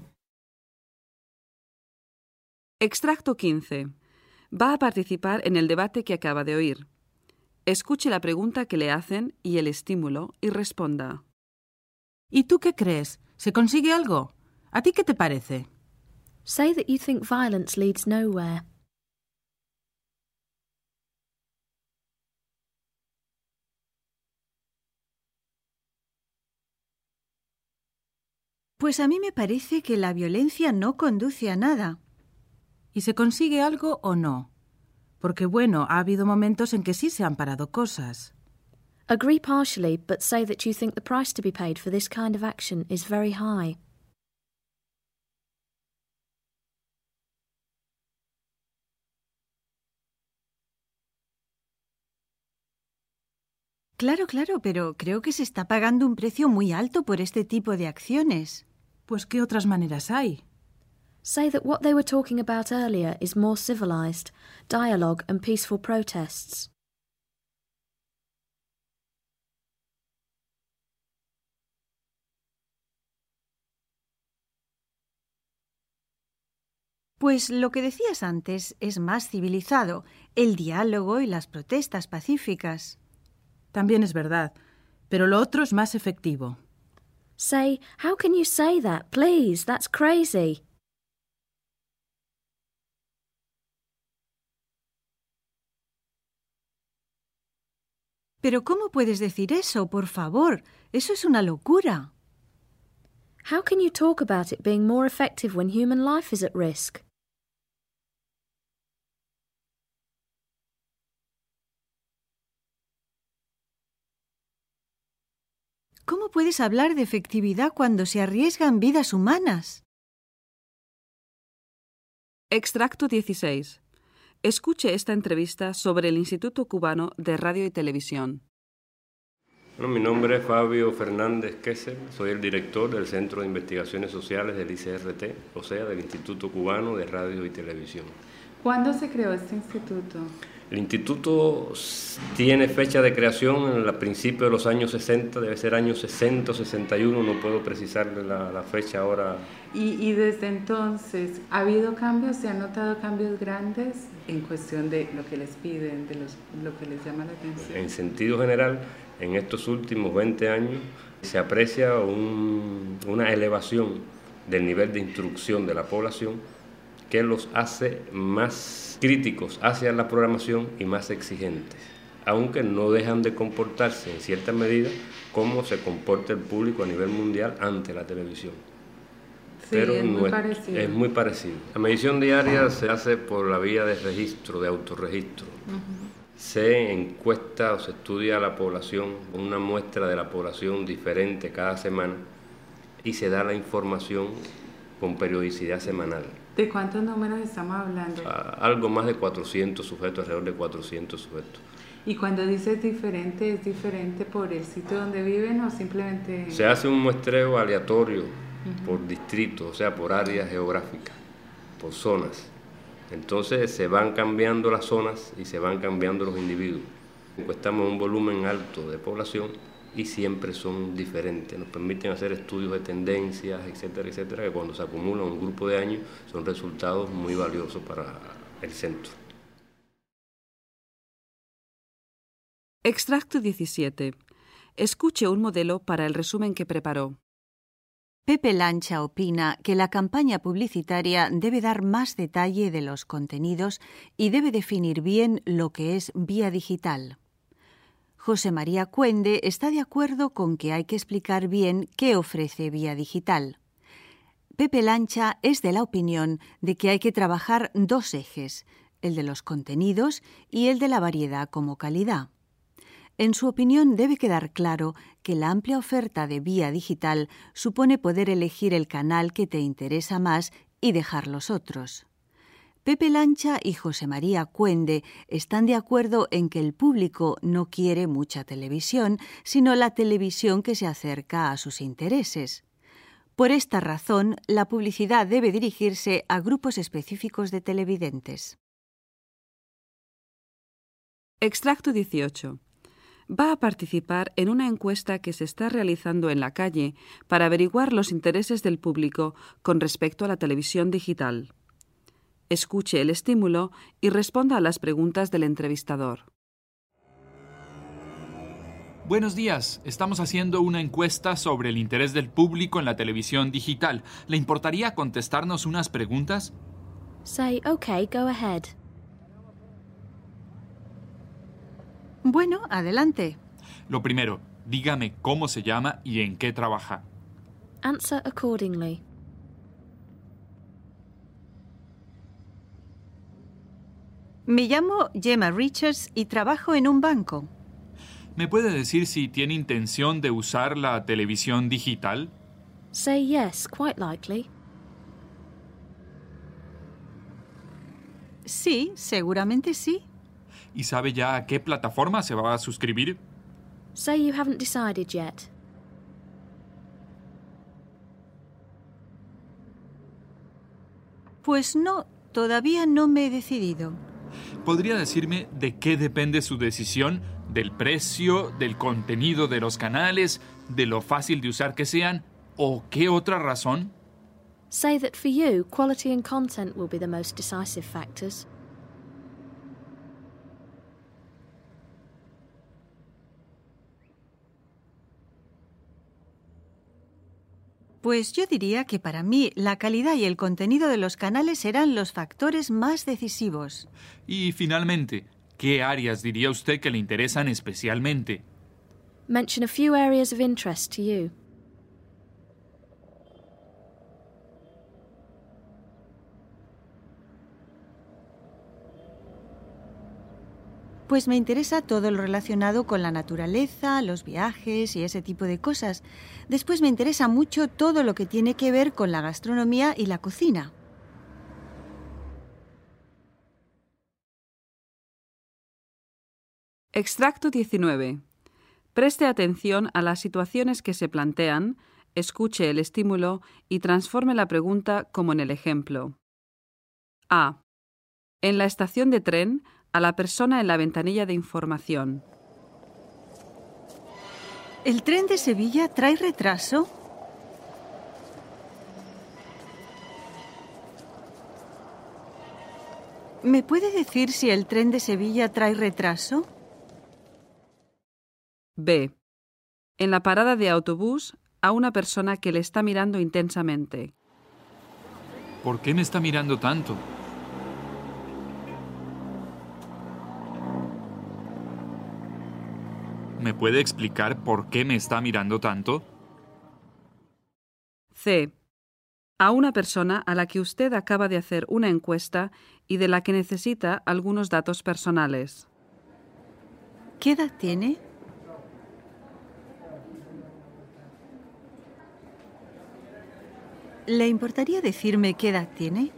Extracto 15. Va a participar en el debate que acaba de oír. Escuche la pregunta que le hacen y el estímulo y responda. ¿Y tú qué crees? ¿Se consigue algo? ¿A ti qué te parece? Say that you think violence leads nowhere. Pues a mí me parece que la violencia no conduce a nada. ¿Y se consigue algo o no? Porque bueno, ha habido momentos en que sí se han parado cosas. Agree partially, but say that you think the price to be paid for this kind of action is very high. Claro, pero creo que se está pagando un precio muy alto por este tipo de acciones. Pues ¿qué otras maneras hay? Say that what they were talking about earlier is more civilized, dialogue and peaceful protests. Pues lo que decías antes es más civilizado, el diálogo y las protestas pacíficas. También es verdad, pero lo otro es más efectivo. Say, how can you say that? Please, that's crazy. Pero ¿cómo puedes decir eso? Por favor, eso es una locura. How can you talk about it being more effective when human life is at risk? ¿Cómo puedes hablar de efectividad cuando se arriesgan vidas humanas? Extracto 16. Escuche esta entrevista sobre el Instituto Cubano de Radio y Televisión. Bueno, mi nombre es Fabio Fernández Kessel, soy el director del Centro de Investigaciones Sociales del ICRT, o sea, del Instituto Cubano de Radio y Televisión. ¿Cuándo se creó este instituto? El instituto tiene fecha de creación a principios de los años 60, debe ser años 60 o 61, no puedo precisarle la fecha ahora. Y desde entonces, ¿ha habido cambios? ¿Se han notado cambios grandes en cuestión de lo que les piden, de lo que les llama la atención? En sentido general, en estos últimos 20 años se aprecia una elevación del nivel de instrucción de la población que los hace más críticos hacia la programación y más exigentes, aunque no dejan de comportarse en cierta medida como se comporta el público a nivel mundial ante la televisión. Sí, pero es muy parecido. Es muy parecido. La medición diaria se hace por la vía de registro, de autorregistro. se encuesta o se estudia a la población, una muestra de la población diferente cada semana y se da la información con periodicidad semanal. ¿De cuántos números estamos hablando? Algo más de 400 sujetos, alrededor de 400 sujetos. ¿Y cuando dices diferente, es diferente por el sitio donde viven o simplemente...? Se hace un muestreo aleatorio por distrito, o sea, por áreas geográficas, por zonas. Entonces se van cambiando las zonas y se van cambiando los individuos. Encuestamos un volumen alto de población y siempre son diferentes. Nos permiten hacer estudios de tendencias, etcétera, etcétera, que cuando se acumulan un grupo de años son resultados muy valiosos para el centro. Extracto 17. Escuche un modelo para el resumen que preparó. Pepe Lancha opina que la campaña publicitaria debe dar más detalle de los contenidos y debe definir bien lo que es vía digital. José María Cuende está de acuerdo con que hay que explicar bien qué ofrece vía digital. Pepe Lancha es de la opinión de que hay que trabajar dos ejes, el de los contenidos y el de la variedad como calidad. En su opinión, debe quedar claro que la amplia oferta de vía digital supone poder elegir el canal que te interesa más y dejar los otros. Pepe Lancha y José María Cuende están de acuerdo en que el público no quiere mucha televisión, sino la televisión que se acerca a sus intereses. Por esta razón, la publicidad debe dirigirse a grupos específicos de televidentes. Extracto 18. Va a participar en una encuesta que se está realizando en la calle para averiguar los intereses del público con respecto a la televisión digital. Escuche el estímulo y responda a las preguntas del entrevistador. Buenos días, estamos haciendo una encuesta sobre el interés del público en la televisión digital. ¿Le importaría contestarnos unas preguntas? Say, okay, go ahead. Bueno, adelante. Lo primero, dígame cómo se llama y en qué trabaja. Answer accordingly. Me llamo Gemma Richards y trabajo en un banco. ¿Me puede decir si tiene intención de usar la televisión digital? Say yes, quite likely. Sí, seguramente sí. ¿Y sabe ya a qué plataforma se va a suscribir? Say you haven't decided yet. Pues no, todavía no me he decidido. ¿Podría decirme de qué depende su decisión? ¿Del precio, del contenido de los canales, de lo fácil de usar que sean o qué otra razón? Say that for you, quality and content will be the most decisive factors. Pues yo diría que para mí la calidad y el contenido de los canales serán los factores más decisivos. Y finalmente, ¿qué áreas diría usted que le interesan especialmente? Mention a few areas of interest to you. Pues me interesa todo lo relacionado con la naturaleza, los viajes y ese tipo de cosas. Después me interesa mucho todo lo que tiene que ver con la gastronomía y la cocina. Extracto 19. Preste atención a las situaciones que se plantean, escuche el estímulo y transforme la pregunta como en el ejemplo. A. En la estación de tren, a la persona en la ventanilla de información. ¿El tren de Sevilla trae retraso? ¿Me puede decir si el tren de Sevilla trae retraso? B. En la parada de autobús, a una persona que le está mirando intensamente. ¿Por qué me está mirando tanto? ¿Me puede explicar por qué me está mirando tanto? C. A una persona a la que usted acaba de hacer una encuesta y de la que necesita algunos datos personales. ¿Qué edad tiene? ¿Le importaría decirme qué edad tiene?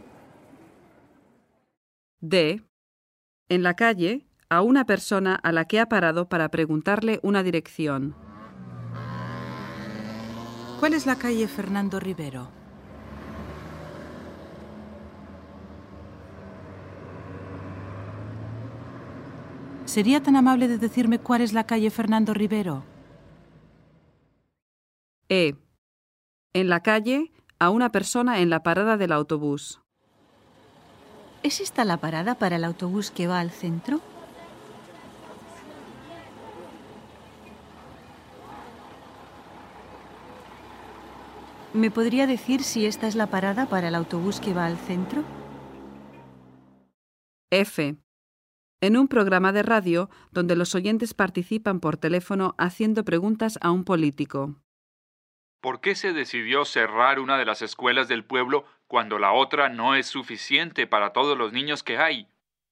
D. En la calle, a una persona a la que ha parado para preguntarle una dirección. ¿Cuál es la calle Fernando Rivero? ¿Sería tan amable de decirme cuál es la calle Fernando Rivero? E. En la calle, a una persona en la parada del autobús. ¿Es esta la parada para el autobús que va al centro? ¿Me podría decir si esta es la parada para el autobús que va al centro? F. En un programa de radio donde los oyentes participan por teléfono haciendo preguntas a un político. ¿Por qué se decidió cerrar una de las escuelas del pueblo cuando la otra no es suficiente para todos los niños que hay?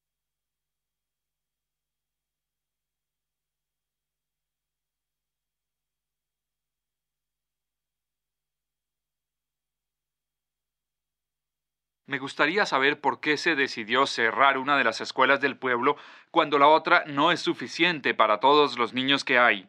Me gustaría saber por qué se decidió cerrar una de las escuelas del pueblo cuando la otra no es suficiente para todos los niños que hay.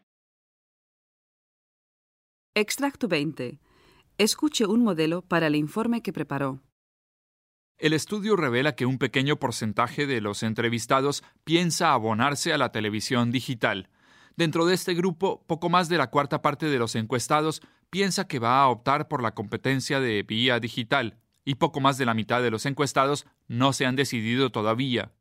Extracto 20. Escuche un modelo para el informe que preparó. El estudio revela que un pequeño porcentaje de los entrevistados piensa abonarse a la televisión digital. Dentro de este grupo, poco más de la cuarta parte de los encuestados piensa que va a optar por la competencia de vía digital, y poco más de la mitad de los encuestados no se han decidido todavía.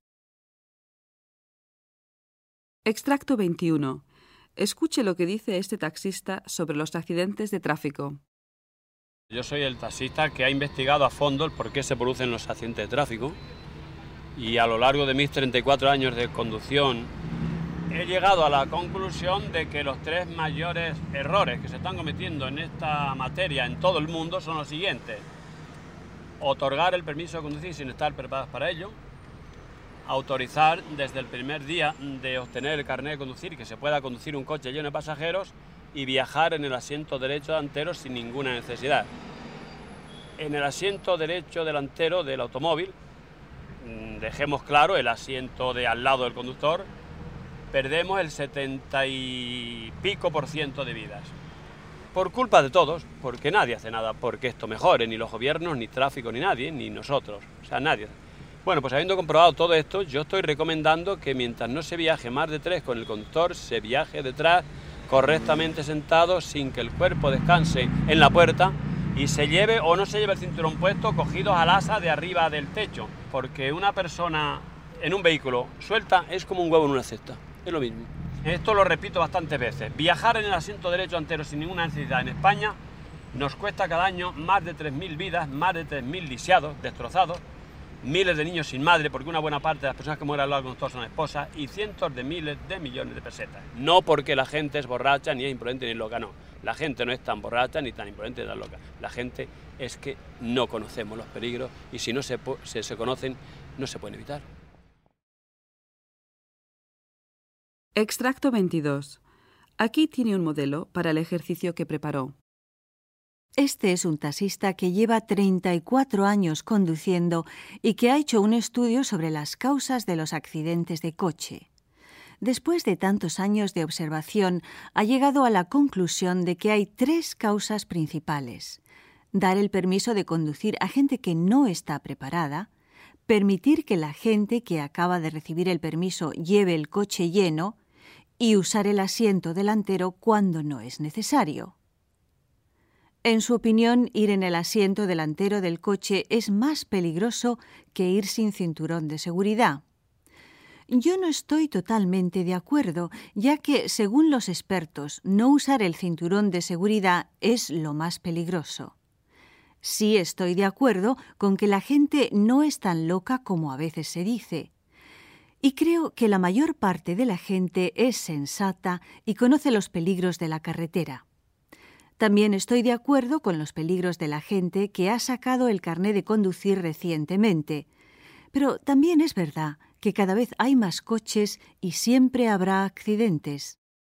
Extracto 21. Escuche lo que dice este taxista sobre los accidentes de tráfico. Yo soy el taxista que ha investigado a fondo el por qué se producen los accidentes de tráfico y a lo largo de mis 34 años de conducción he llegado a la conclusión de que los 3 mayores errores que se están cometiendo en esta materia en todo el mundo son los siguientes. Otorgar el permiso de conducir sin estar preparados para ello, autorizar desde el primer día de obtener el carnet de conducir que se pueda conducir un coche lleno de pasajeros y viajar en el asiento derecho delantero sin ninguna necesidad. En el asiento derecho delantero del automóvil, dejemos claro el asiento de al lado del conductor, perdemos el 70 y pico % de vidas. Por culpa de todos, porque nadie hace nada porque esto mejore, ni los gobiernos, ni tráfico, ni nadie, ni nosotros, o sea, nadie. Bueno, pues habiendo comprobado todo esto, yo estoy recomendando que mientras no se viaje más de 3 con el conductor, se viaje detrás, correctamente sentado, sin que el cuerpo descanse en la puerta y se lleve o no se lleve el cinturón puesto, cogidos al asa de arriba del techo, porque una persona en un vehículo suelta es como un huevo en una cesta, es lo mismo. Esto lo repito bastantes veces. Viajar en el asiento derecho delantero sin ninguna necesidad en España nos cuesta cada año más de 3.000 vidas, más de 3.000 lisiados, destrozados, miles de niños sin madre, porque una buena parte de las personas que mueren al lado del conductor son esposas, y cientos de miles de millones de pesetas. No porque la gente es borracha, ni es imprudente, ni loca, no. La gente no es tan borracha, ni tan imprudente, ni tan loca. La gente es que no conocemos los peligros, y si no se conocen, no se pueden evitar. Extracto 22. Aquí tiene un modelo para el ejercicio que preparó. Este es un taxista que lleva 34 años conduciendo y que ha hecho un estudio sobre las causas de los accidentes de coche. Después de tantos años de observación, ha llegado a la conclusión de que hay 3 causas principales: dar el permiso de conducir a gente que no está preparada, permitir que la gente que acaba de recibir el permiso lleve el coche lleno y usar el asiento delantero cuando no es necesario. En su opinión, ir en el asiento delantero del coche es más peligroso que ir sin cinturón de seguridad. Yo no estoy totalmente de acuerdo, ya que, según los expertos, no usar el cinturón de seguridad es lo más peligroso. Sí estoy de acuerdo con que la gente no es tan loca como a veces se dice. Y creo que la mayor parte de la gente es sensata y conoce los peligros de la carretera. También estoy de acuerdo con los peligros de la gente que ha sacado el carné de conducir recientemente. Pero también es verdad que cada vez hay más coches y siempre habrá accidentes.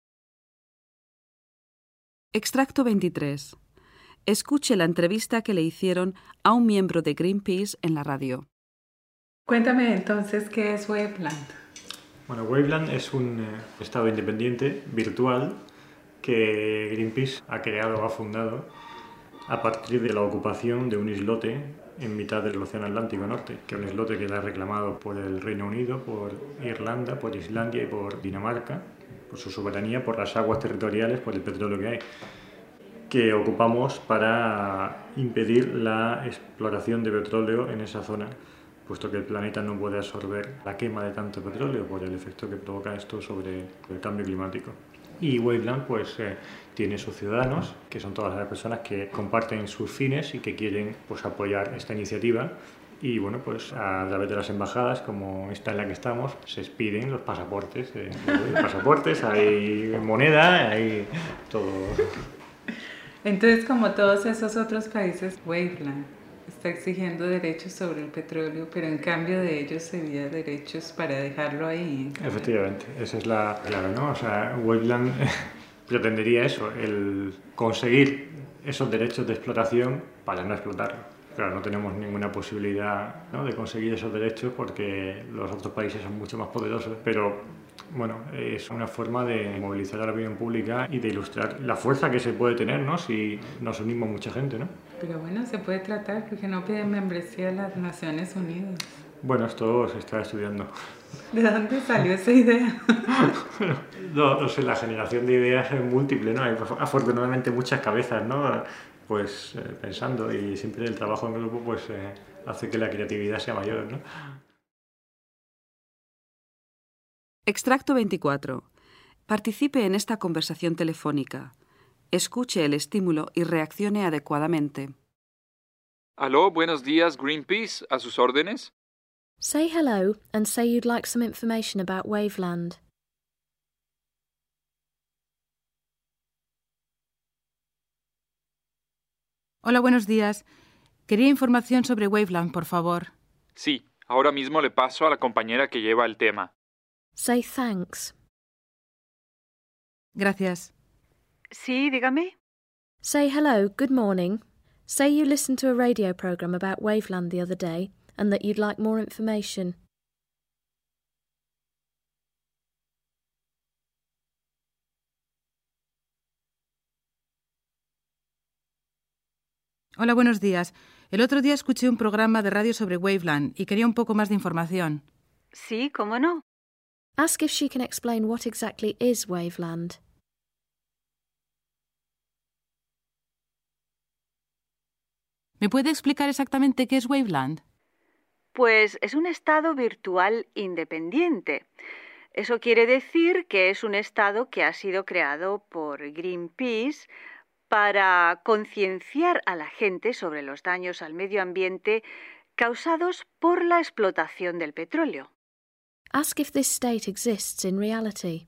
Extracto 23. Escuche la entrevista que le hicieron a un miembro de Greenpeace en la radio. Cuéntame entonces qué es Waveland. Bueno, Waveland es un estado independiente virtual que Greenpeace ha creado o ha fundado a partir de la ocupación de un islote en mitad del Océano Atlántico Norte, que es un islote que era reclamado por el Reino Unido, por Irlanda, por Islandia y por Dinamarca, por su soberanía, por las aguas territoriales, por el petróleo que hay, que ocupamos para impedir la exploración de petróleo en esa zona, puesto que el planeta no puede absorber la quema de tanto petróleo por el efecto que provoca esto sobre el cambio climático. Y Waveland pues tiene sus ciudadanos, que son todas las personas que comparten sus fines y que quieren pues apoyar esta iniciativa. Y bueno, pues a través de las embajadas, como esta en la que estamos, se expiden los pasaportes. Hay moneda, hay todo. Entonces, como todos esos otros países, Waveland está exigiendo derechos sobre el petróleo, pero en cambio de ellos sería derechos para dejarlo ahí. Efectivamente, esa es la clave, ¿no? O sea, Waveland pretendería eso, el conseguir esos derechos de exploración para no explotarlo. Claro, no tenemos ninguna posibilidad, ¿no?, de conseguir esos derechos porque los otros países son mucho más poderosos, pero bueno, es una forma de movilizar a la opinión pública y de ilustrar la fuerza que se puede tener, ¿no?, si nos unimos mucha gente, ¿no? Pero bueno, se puede tratar porque no piden membresía a las Naciones Unidas. Bueno, esto se está estudiando. ¿De dónde salió esa idea? No sé, la generación de ideas es múltiple, ¿no? Hay afortunadamente muchas cabezas, ¿no?, pues pensando, y siempre el trabajo en grupo pues hace que la creatividad sea mayor, ¿no? Extracto 24. Participe en esta conversación telefónica. Escuche el estímulo y reaccione adecuadamente. Aló, buenos días, Greenpeace, ¿a sus órdenes? Say hello and say you'd like some information about Waveland. Hola, buenos días. Quería información sobre Waveland, por favor. Sí, ahora mismo le paso a la compañera que lleva el tema. Say thanks. Gracias. Sí, dígame. Say hello, good morning. Say you listened to a radio program about Waveland the other day and that you'd like more information. Hola, buenos días. El otro día escuché un programa de radio sobre Waveland y quería un poco más de información. Sí, ¿cómo no? Ask if she can explain what exactly is Waveland. ¿Me puede explicar exactamente qué es Waveland? Pues es un estado virtual independiente. Eso quiere decir que es un estado que ha sido creado por Greenpeace para concienciar a la gente sobre los daños al medio ambiente causados por la explotación del petróleo. Ask if this state exists in reality.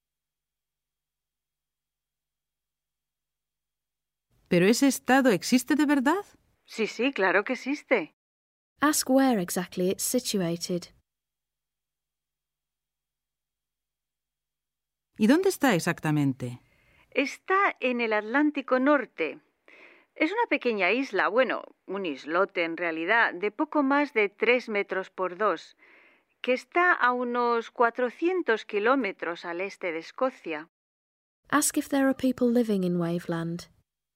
¿Pero ese estado existe de verdad? Sí, claro que existe. Ask where exactly it's situated. ¿Y dónde está exactamente? Está en el Atlántico Norte. Es una pequeña isla, bueno, un islote en realidad, de poco más de 3 metros por 2, que está a unos 400 kilómetros al este de Escocia. Ask if there are people living in Waveland.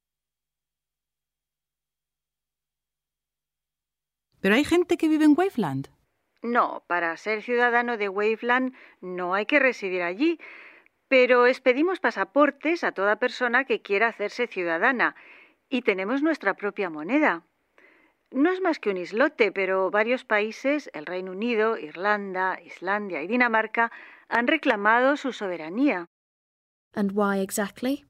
¿Pero hay gente que vive en Waveland? No, para ser ciudadano de Waveland no hay que residir allí, pero expedimos pasaportes a toda persona que quiera hacerse ciudadana y tenemos nuestra propia moneda. No es más que un islote, pero varios países, el Reino Unido, Irlanda, Islandia y Dinamarca, han reclamado su soberanía. And why exactly?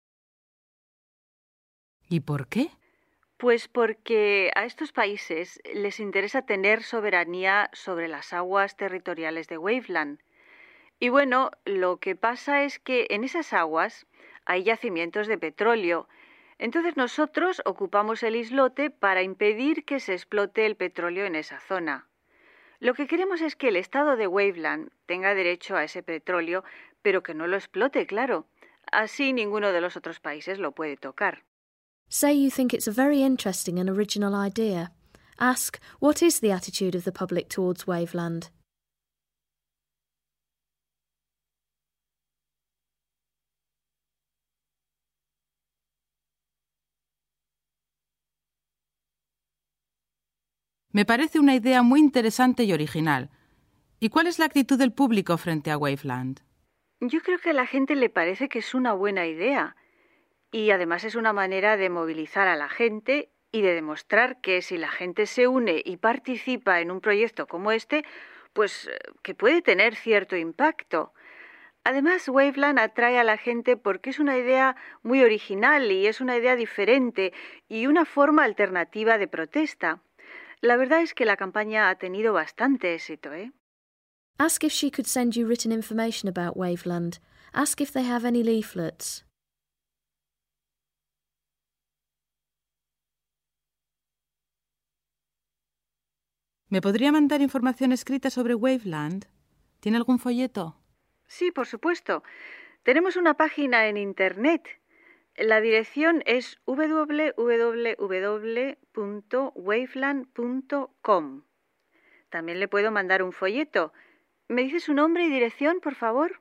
¿Y por qué? Pues porque a estos países les interesa tener soberanía sobre las aguas territoriales de Waveland. Y bueno, lo que pasa es que en esas aguas hay yacimientos de petróleo. Entonces nosotros ocupamos el islote para impedir que se explote el petróleo en esa zona. Lo que queremos es que el Estado de Waveland tenga derecho a ese petróleo, pero que no lo explote, claro. Así ninguno de los otros países lo puede tocar. Say you think it's a very interesting and original idea. Ask, what is the attitude of the public towards Waveland? Me parece una idea muy interesante y original. ¿Y cuál es la actitud del público frente a Waveland? Yo creo que a la gente le parece que es una buena idea. Y además es una manera de movilizar a la gente y de demostrar que si la gente se une y participa en un proyecto como este, pues que puede tener cierto impacto. Además, Waveland atrae a la gente porque es una idea muy original y es una idea diferente y una forma alternativa de protesta. La verdad es que la campaña ha tenido bastante éxito, ¿eh? Ask if she could send you written information about Waveland. Ask if they have any leaflets. ¿Me podría mandar información escrita sobre Waveland? ¿Tiene algún folleto? Sí, por supuesto. Tenemos una página en Internet. La dirección es www.waveland.com. También le puedo mandar un folleto. ¿Me dice su nombre y dirección, por favor?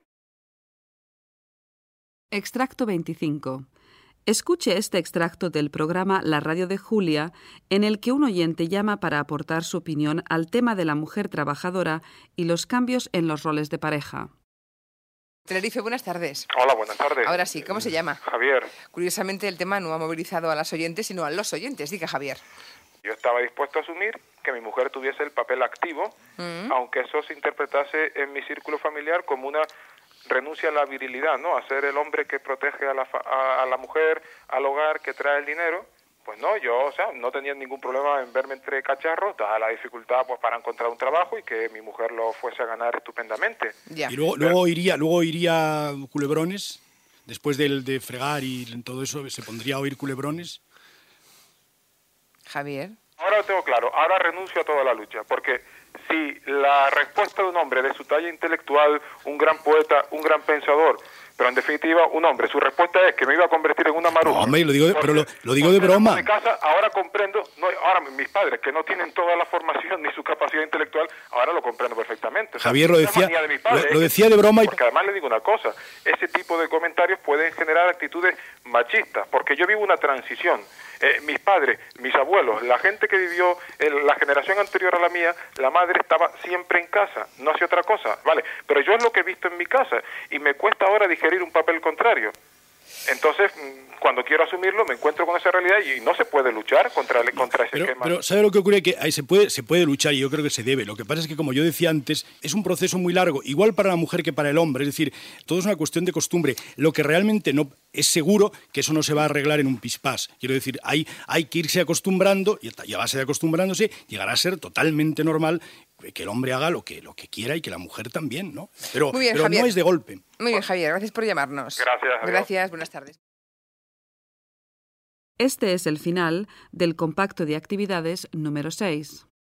Extracto 25. Escuche este extracto del programa La Radio de Julia, en el que un oyente llama para aportar su opinión al tema de la mujer trabajadora y los cambios en los roles de pareja. Tenerife, buenas tardes. Hola, buenas tardes. Ahora sí, ¿cómo se llama? Javier. Curiosamente, el tema no ha movilizado a las oyentes, sino a los oyentes. Diga, Javier. Yo estaba dispuesto a asumir que mi mujer tuviese el papel activo, aunque eso se interpretase en mi círculo familiar como una renuncia a la virilidad, ¿no? A ser el hombre que protege a la mujer, al hogar, que trae el dinero. Pues no, yo, no tenía ningún problema en verme entre cacharros, dada la dificultad pues para encontrar un trabajo y que mi mujer lo fuese a ganar estupendamente. Ya. Y luego iría culebrones, después de fregar y todo eso, se pondría a oír culebrones. Javier. Ahora lo tengo claro, ahora renuncio a toda la lucha, porque si la respuesta de un hombre de su talla intelectual, un gran poeta, un gran pensador, pero en definitiva un hombre, su respuesta es que me iba a convertir en una maruja. No, hombre, lo digo de broma. De casa, ahora comprendo, ahora mis padres que no tienen toda la formación ni su capacidad intelectual, ahora lo comprendo perfectamente. Javier lo decía de broma. Porque además le digo una cosa, ese tipo de comentarios pueden generar actitudes machistas, porque yo vivo una transición. Mis padres, mis abuelos, la gente que vivió en la generación anterior a la mía, la madre estaba siempre en casa, no hacía otra cosa, ¿vale? Pero yo es lo que he visto en mi casa y me cuesta ahora digerir un papel contrario. Entonces, cuando quiero asumirlo, me encuentro con esa realidad y no se puede luchar contra ese esquema. Pero ¿sabe lo que ocurre? Que ahí se puede luchar y yo creo que se debe. Lo que pasa es que, como yo decía antes, es un proceso muy largo, igual para la mujer que para el hombre. Es decir, todo es una cuestión de costumbre. Lo que realmente no es seguro que eso no se va a arreglar en un pispás. Quiero decir, hay que irse acostumbrando y a base de acostumbrándose llegará a ser totalmente normal que el hombre haga lo que quiera y que la mujer también, ¿no? Pero no es de golpe. Muy bien, Javier, gracias por llamarnos. Gracias. Gracias, buenas tardes. Este es el final del compacto de actividades número 6.